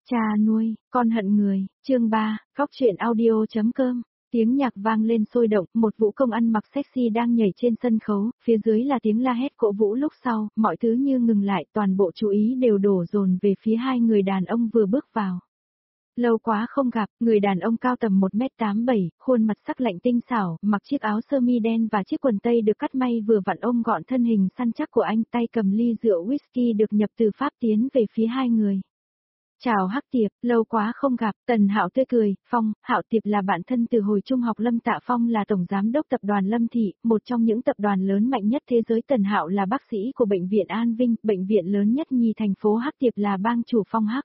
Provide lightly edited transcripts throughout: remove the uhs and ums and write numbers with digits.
Cha nuôi, con hận người, chương 3, góc truyện audio.com. Tiếng nhạc vang lên sôi động, một vũ công ăn mặc sexy đang nhảy trên sân khấu, phía dưới là tiếng la hét cổ vũ lúc sau, mọi thứ như ngừng lại, toàn bộ chú ý đều đổ dồn về phía hai người đàn ông vừa bước vào. Lâu quá không gặp, người đàn ông cao tầm 1m87, khuôn mặt sắc lạnh tinh xảo, mặc chiếc áo sơ mi đen và chiếc quần tây được cắt may vừa vặn ôm gọn thân hình săn chắc của anh, tay cầm ly rượu whisky được nhập từ Pháp tiến về phía hai người. Chào Hắc Tiệp, lâu quá không gặp, Tần Hạo tươi cười, Phong, Hạo Tiệp là bạn thân từ hồi trung học. Lâm Tạ Phong là tổng giám đốc tập đoàn Lâm Thị, một trong những tập đoàn lớn mạnh nhất thế giới. Tần Hạo là bác sĩ của bệnh viện An Vinh, bệnh viện lớn nhất nhì thành phố. Hắc Tiệp là bang chủ Phong Hắc.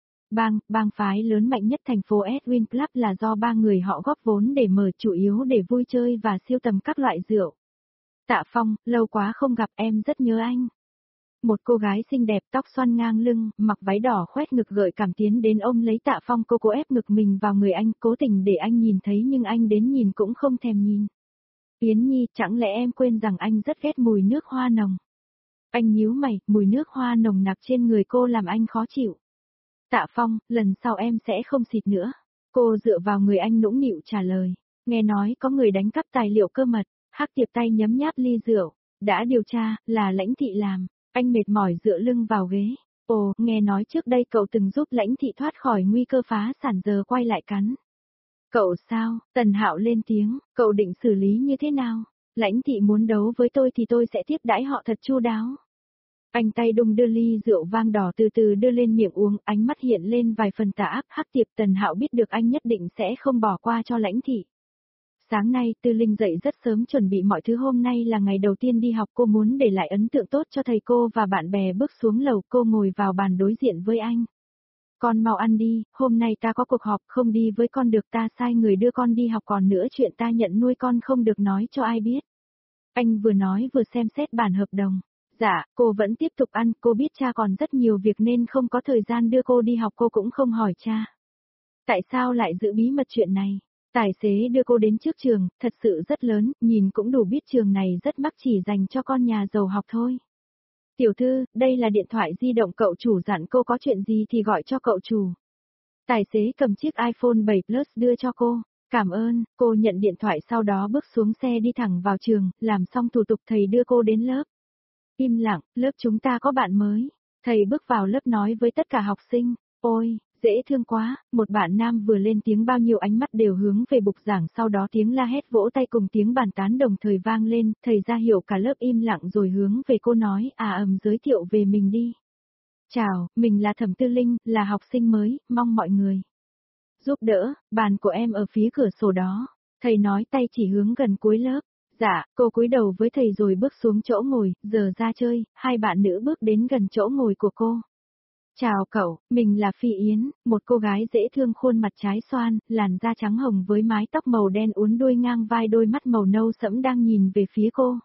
Bang phái lớn mạnh nhất thành phố. Edwin Club là do ba người họ góp vốn để mở, chủ yếu để vui chơi và siêu tầm các loại rượu. Tạ Phong, lâu quá không gặp, em rất nhớ anh. Một cô gái xinh đẹp tóc xoăn ngang lưng, mặc váy đỏ khoét ngực gợi cảm tiến đến ôm lấy Tạ Phong. Cô ép ngực mình vào người anh, cố tình để anh nhìn thấy nhưng anh đến nhìn cũng không thèm nhìn. Yến Nhi, chẳng lẽ em quên rằng anh rất ghét mùi nước hoa nồng? Anh nhíu mày, mùi nước hoa nồng nặc trên người cô làm anh khó chịu. Tạ Phong, lần sau em sẽ không xịt nữa. Cô dựa vào người anh nũng nịu trả lời. Nghe nói có người đánh cắp tài liệu cơ mật. Hắc Tiệp tay nhấm nháp ly rượu. Đã điều tra, là Lãnh Thị làm. Anh mệt mỏi dựa lưng vào ghế. Ồ, nghe nói trước đây cậu từng giúp Lãnh Thị thoát khỏi nguy cơ phá sản, giờ quay lại cắn. Cậu sao? Tần Hạo lên tiếng, cậu định xử lý như thế nào? Lãnh Thị muốn đấu với tôi thì tôi sẽ tiếp đãi họ thật chu đáo. Anh tay đung đưa ly rượu vang đỏ từ từ đưa lên miệng uống, ánh mắt hiện lên vài phần tà ác. Hắc Tiệp, Tần Hạo biết được anh nhất định sẽ không bỏ qua cho Lãnh Thị. Sáng nay Tư Linh dậy rất sớm chuẩn bị mọi thứ, hôm nay là ngày đầu tiên đi học, cô muốn để lại ấn tượng tốt cho thầy cô và bạn bè. Bước xuống lầu, cô ngồi vào bàn đối diện với anh. Con mau ăn đi, hôm nay ta có cuộc họp, không đi với con được, ta sai người đưa con đi học, còn nữa chuyện ta nhận nuôi con không được nói cho ai biết. Anh vừa nói vừa xem xét bản hợp đồng. Dạ, cô vẫn tiếp tục ăn, cô biết cha còn rất nhiều việc nên không có thời gian đưa cô đi học. Cô cũng không hỏi cha. Tại sao lại giữ bí mật chuyện này? Tài xế đưa cô đến trước trường, thật sự rất lớn, nhìn cũng đủ biết trường này rất mắc, chỉ dành cho con nhà giàu học thôi. Tiểu thư, đây là điện thoại di động cậu chủ dặn cô có chuyện gì thì gọi cho cậu chủ. Tài xế cầm chiếc iPhone 7 Plus đưa cho cô. Cảm ơn, cô nhận điện thoại sau đó bước xuống xe đi thẳng vào trường, làm xong thủ tục thầy đưa cô đến lớp. Im lặng, lớp chúng ta có bạn mới. Thầy bước vào lớp nói với tất cả học sinh, ôi, dễ thương quá, một bạn nam vừa lên tiếng bao nhiêu ánh mắt đều hướng về bục giảng, sau đó tiếng la hét vỗ tay cùng tiếng bàn tán đồng thời vang lên, thầy ra hiệu cả lớp im lặng rồi hướng về cô nói, giới thiệu về mình đi. Chào, mình là Thẩm Tư Linh, là học sinh mới, mong mọi người giúp đỡ, bàn của em ở phía cửa sổ đó. Thầy nói tay chỉ hướng gần cuối lớp. Dạ, cô cúi đầu với thầy rồi bước xuống chỗ ngồi, giờ ra chơi. Hai bạn nữ bước đến gần chỗ ngồi của cô. Chào cậu, mình là Phi Yến, một cô gái dễ thương, khuôn mặt trái xoan, làn da trắng hồng với mái tóc màu đen uốn đuôi ngang vai, đôi mắt màu nâu sẫm đang nhìn về phía cô.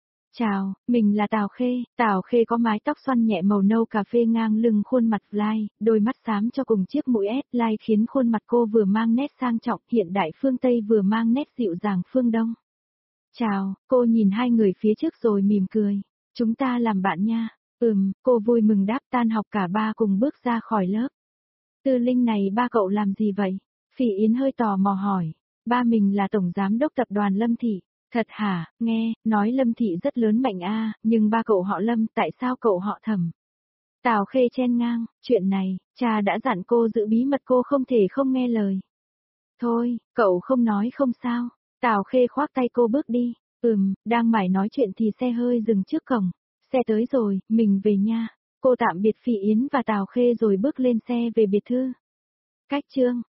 Chào, mình là Tào Khê có mái tóc xoăn nhẹ màu nâu cà phê ngang lưng, khuôn mặt fly, đôi mắt xám cho cùng chiếc mũi S-line khiến khuôn mặt cô vừa mang nét sang trọng hiện đại phương Tây vừa mang nét dịu dàng phương Đông. Chào, cô nhìn hai người phía trước rồi mỉm cười. Chúng ta làm bạn nha. Cô vui mừng đáp. Tan học cả ba cùng bước ra khỏi lớp. Tư Linh này, ba cậu làm gì vậy? Phỉ Yến hơi tò mò hỏi. Ba mình là tổng giám đốc tập đoàn Lâm Thị. Thật hả? Nghe, nói Lâm Thị rất lớn mạnh nhưng ba cậu họ Lâm, tại sao cậu họ Thẩm? Tào Khê chen ngang, chuyện này, cha đã dặn cô giữ bí mật, cô không thể không nghe lời. Thôi, cậu không nói không sao. Tào Khê khoác tay cô bước đi. Đang mải nói chuyện thì xe hơi dừng trước cổng. Xe tới rồi, mình về nha. Cô tạm biệt Phỉ Yến và Tào Khê rồi bước lên xe về biệt thự. Cách chương